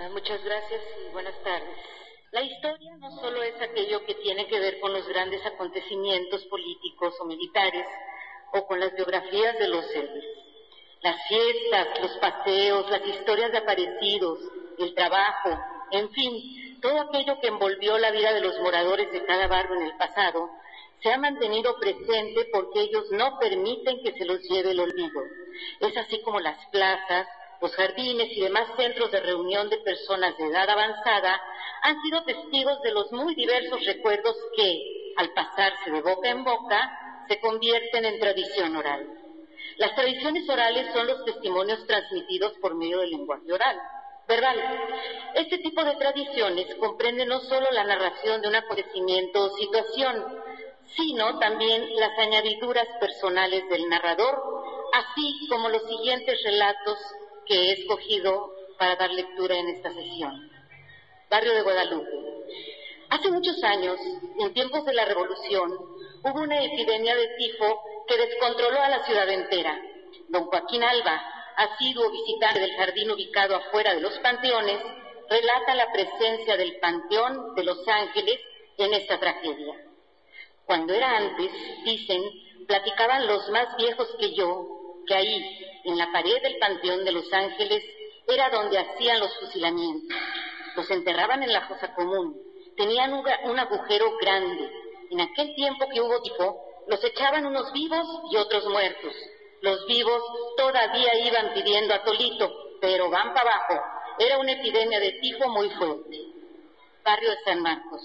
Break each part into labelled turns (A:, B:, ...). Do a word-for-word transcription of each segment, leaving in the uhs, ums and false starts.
A: Muchas gracias y buenas tardes. La historia no solo es aquello que tiene que ver con los grandes acontecimientos políticos o militares o con las biografías de los héroes. Las fiestas, los paseos, las historias de aparecidos, el trabajo, en fin, todo aquello que envolvió la vida de los moradores de cada barrio en el pasado, se ha mantenido presente porque ellos no permiten que se los lleve el olvido. Es así como las plazas, los jardines y demás centros de reunión de personas de edad avanzada han sido testigos de los muy diversos recuerdos que, al pasarse de boca en boca, se convierten en tradición oral. Las tradiciones orales son los testimonios transmitidos por medio del lenguaje oral, verbal. Este tipo de tradiciones comprende no solo la narración de un acontecimiento o situación, sino también las añadiduras personales del narrador, así como los siguientes relatos que he escogido para dar lectura en esta sesión. Barrio de Guadalupe. Hace muchos años, en tiempos de la Revolución, hubo una epidemia de tifo que descontroló a la ciudad entera. Don Joaquín Alba, asiduo visitante del jardín ubicado afuera de los panteones, relata la presencia del Panteón de Los Ángeles en esta tragedia. Cuando era antes, dicen, platicaban los más viejos que yo, que ahí, en la pared del Panteón de Los Ángeles, era donde hacían los fusilamientos. Los enterraban en la fosa común. Tenían un, un agujero grande. En aquel tiempo que hubo tifo, los echaban unos vivos y otros muertos. Los vivos todavía iban pidiendo atolito, pero van para abajo. Era una epidemia de tifo muy fuerte. Barrio de San Marcos.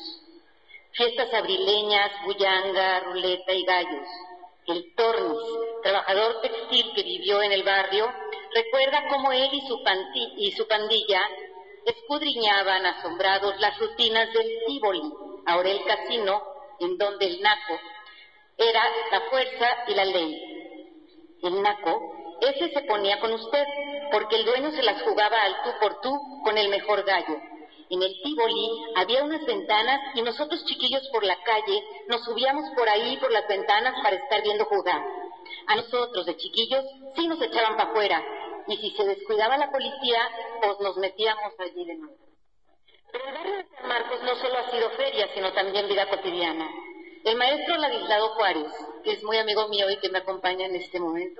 A: Fiestas abrileñas, bullanga, ruleta y gallos. El Tornis, trabajador textil que vivió en el barrio, recuerda cómo él y su, pandi- y su pandilla escudriñaban asombrados las rutinas del Tívoli, ahora el casino, en donde el naco era la fuerza y la ley. El naco, ese se ponía con usted, porque el dueño se las jugaba al tú por tú con el mejor gallo. En el Tívoli había unas ventanas y nosotros chiquillos por la calle nos subíamos por ahí por las ventanas para estar viendo jugar. A nosotros de chiquillos sí nos echaban para afuera y si se descuidaba la policía pues nos metíamos allí de nuevo. Pero el barrio de San Marcos no solo ha sido feria sino también vida cotidiana. El maestro Ladislao Juárez, que es muy amigo mío y que me acompaña en este momento,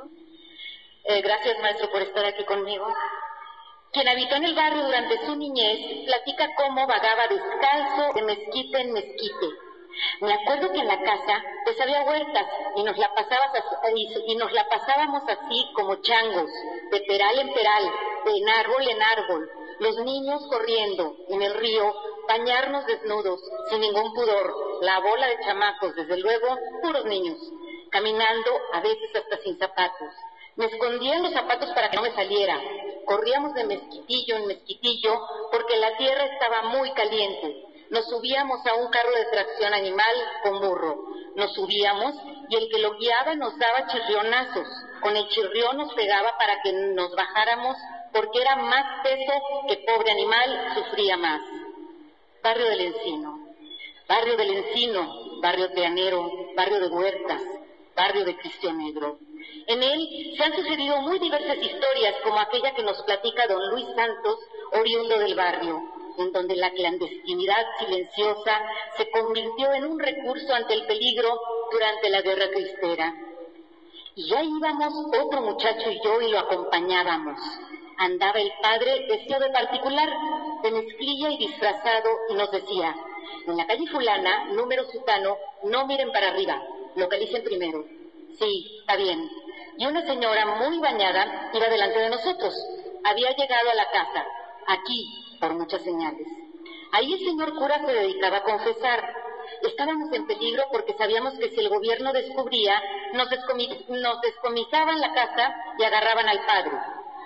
A: eh, gracias maestro por estar aquí conmigo, quien habitó en el barrio durante su niñez, platica cómo vagaba descalzo de mezquite en mezquite. Me acuerdo que en la casa pues había huertas y nos la, pasabas así, y nos la pasábamos así como changos, de peral en peral, de árbol en árbol, los niños corriendo en el río, bañarnos desnudos, sin ningún pudor, la bola de chamacos, desde luego, puros niños, caminando a veces hasta sin zapatos. Me escondía en los zapatos para que no me saliera. Corríamos de mezquitillo en mezquitillo porque la tierra estaba muy caliente. Nos subíamos a un carro de tracción animal con burro. Nos subíamos y el que lo guiaba nos daba chirrionazos. Con el chirrión nos pegaba para que nos bajáramos porque era más peso que pobre animal sufría más. Barrio del Encino. Barrio del Encino, barrio teanero, barrio de huertas, barrio de Cristo Negro. En él se han sucedido muy diversas historias, como aquella que nos platica don Luis Santos, oriundo del barrio, en donde la clandestinidad silenciosa se convirtió en un recurso ante el peligro durante la guerra cristera. Y ya íbamos otro muchacho y yo y lo acompañábamos. Andaba el padre vestido de particular, de mezclilla y disfrazado, y nos decía, en la calle fulana, número sutano, no miren para arriba, localicen primero. Sí, está bien. Y una señora muy bañada iba delante de nosotros. Había llegado a la casa, aquí, por muchas señales. Ahí el señor cura se dedicaba a confesar. Estábamos en peligro porque sabíamos que si el gobierno descubría, nos, descomis- nos descomisaban la casa y agarraban al padre.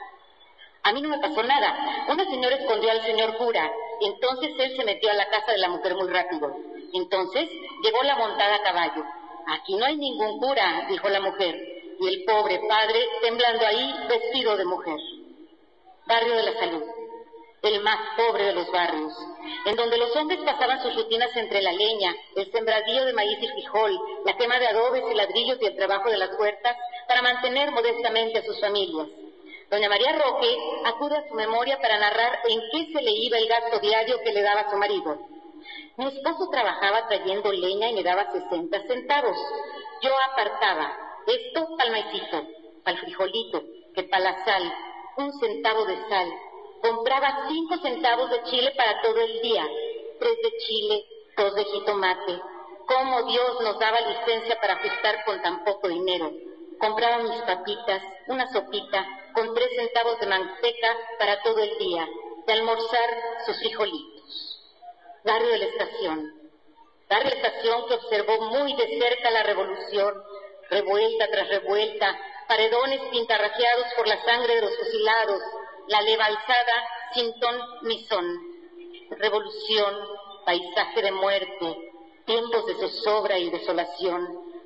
A: A mí no me pasó nada. Una señora escondió al señor cura. Entonces él se metió a la casa de la mujer muy rápido. Entonces llegó la montada a caballo. Aquí no hay ningún cura, dijo la mujer, y el pobre padre temblando ahí vestido de mujer. Barrio de la Salud, el más pobre de los barrios, en donde los hombres pasaban sus rutinas entre la leña, el sembradío de maíz y frijol, la quema de adobes y ladrillos y el trabajo de las huertas para mantener modestamente a sus familias. Doña María Roque acude a su memoria para narrar en qué se le iba el gasto diario que le daba su marido. Mi esposo trabajaba trayendo leña y me daba sesenta centavos. Yo apartaba esto para el maicito, para el frijolito, que para la sal, un centavo de sal. Compraba cinco centavos de chile para todo el día, tres de chile, dos de jitomate. Cómo Dios nos daba licencia para ajustar con tan poco dinero. Compraba mis papitas, una sopita, con tres centavos de manteca para todo el día, de almorzar sus frijolitos. Barrio de la Estación. Barrio de la Estación que observó muy de cerca la revolución, revuelta tras revuelta, paredones pintarrajeados por la sangre de los fusilados, la leva alzada sin ton ni son. Revolución, paisaje de muerte, tiempos de zozobra y desolación,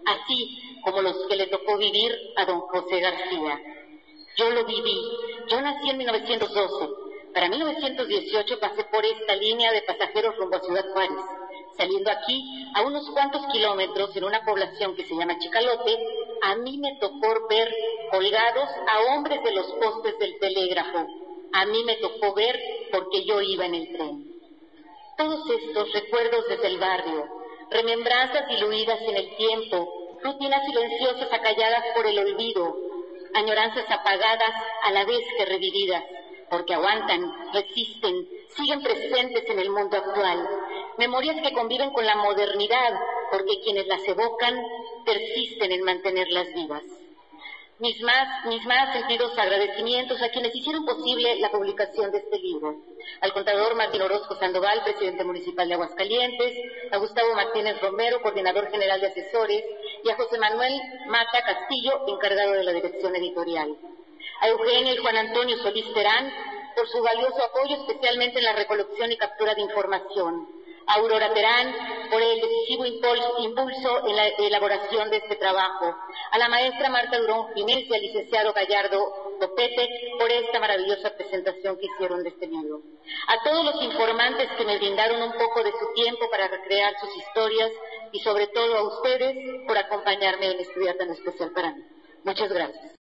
A: así como los que le tocó vivir a don José García. Yo lo viví. Yo nací en mil novecientos doce. Para mil novecientos dieciocho pasé por esta línea de pasajeros rumbo a Ciudad Juárez. Saliendo aquí, a unos cuantos kilómetros, en una población que se llama Chicalote, a mí me tocó ver colgados a hombres de los postes del telégrafo. A mí me tocó ver porque yo iba en el tren. Todos estos recuerdos desde el barrio, remembranzas diluidas en el tiempo, rutinas silenciosas acalladas por el olvido, añoranzas apagadas a la vez que revividas, porque aguantan, resisten, siguen presentes en el mundo actual. Memorias que conviven con la modernidad, porque quienes las evocan persisten en mantenerlas vivas. Mis más, mis más sentidos agradecimientos a quienes hicieron posible la publicación de este libro. Al contador Martín Orozco Sandoval, presidente municipal de Aguascalientes, a Gustavo Martínez Romero, coordinador general de asesores, y a José Manuel Mata Castillo, encargado de la dirección editorial. A Eugenio y Juan Antonio Solís Terán, por su valioso apoyo, especialmente en la recolección y captura de información. A Aurora Terán, por el decisivo impulso en la elaboración de este trabajo. A la maestra Marta Durón Jiménez y al licenciado Gallardo Topete, por esta maravillosa presentación que hicieron de este libro. A todos los informantes que me brindaron un poco de su tiempo para recrear sus historias y sobre todo a ustedes por acompañarme en este día tan especial para mí. Muchas gracias.